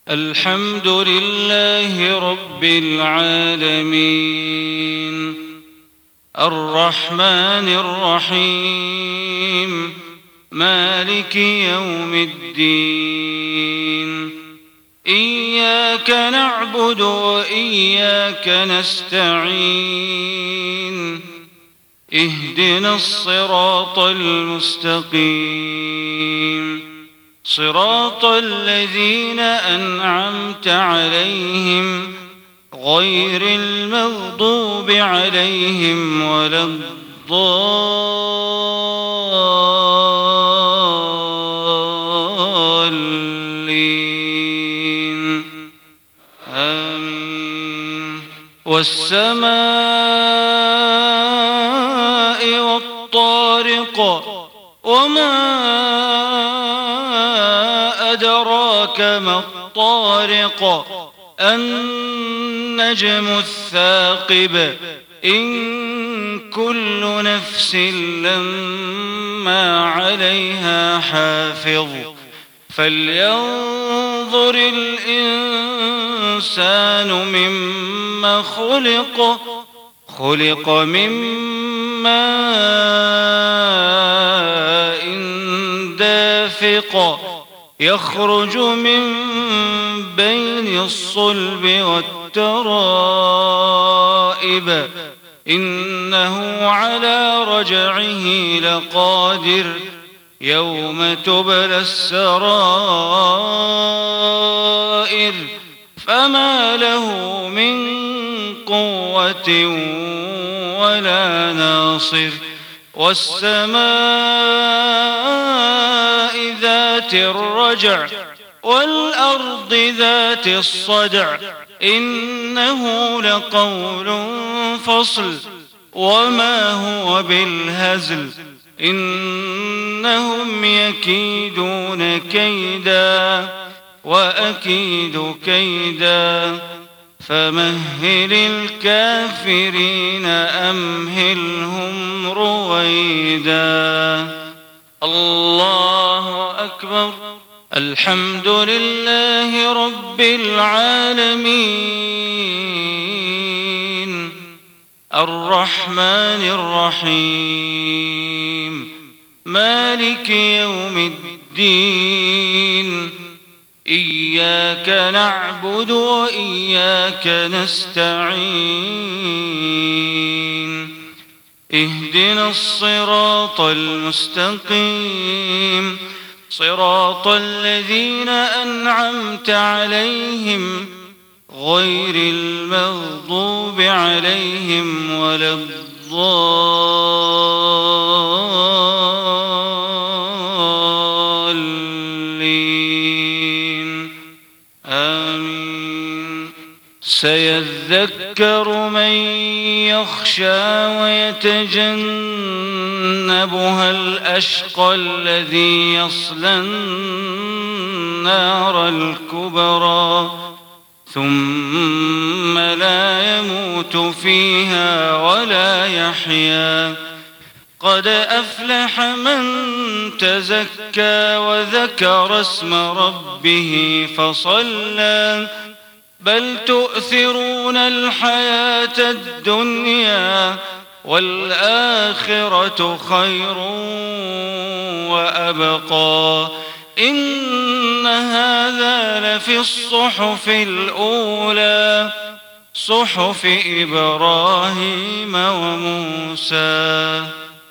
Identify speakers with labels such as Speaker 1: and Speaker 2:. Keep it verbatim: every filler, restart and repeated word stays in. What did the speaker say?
Speaker 1: الحمد لله رب العالمين، الرحمن الرحيم، مالك يوم الدين. إياك نعبد وإياك نستعين، اهدنا الصراط المستقيم، صراط الذين أنعمت عليهم غير المغضوب عليهم ولا الضالين. آمين. والسماء والطارق، وما أدراك ما الطارق، النجم الثاقب، إن كل نفس لما عليها حافظ. فلينظر الإنسان مما خلق خلق من ماء دافق، يخرج من بين الصلب والترائب، إنه على رجعه لقادر، يوم تبلى السرائر، فما له من قوة ولا ناصر. والسماء ذات الرجع، والأرض ذات الصدع، إنه لقول فصل، وما هو بالهزل، إنهم يكيدون كيدا وأكيد كيدا، فمهل الكافرين أمهلهم رويدا. الله أكبر. الحمد لله رب العالمين، الرحمن الرحيم، مالك يوم الدين. إياك نعبد وإياك نستعين، اهدنا الصراط المستقيم، صراط الذين أنعمت عليهم غير المغضوب عليهم ولا الضالين. آمين. سيذكر من يخشى ويتجنبها الأشقى الذي يصلى النار الكبرى، ثم لا يموت فيها ولا يحيا. قد أفلح من تزكى وذكر اسم ربه فصلى، بل تؤثرون الحياة الدنيا والآخرة خير وأبقى. إن هذا لفي الصحف الأولى، صحف إبراهيم وموسى.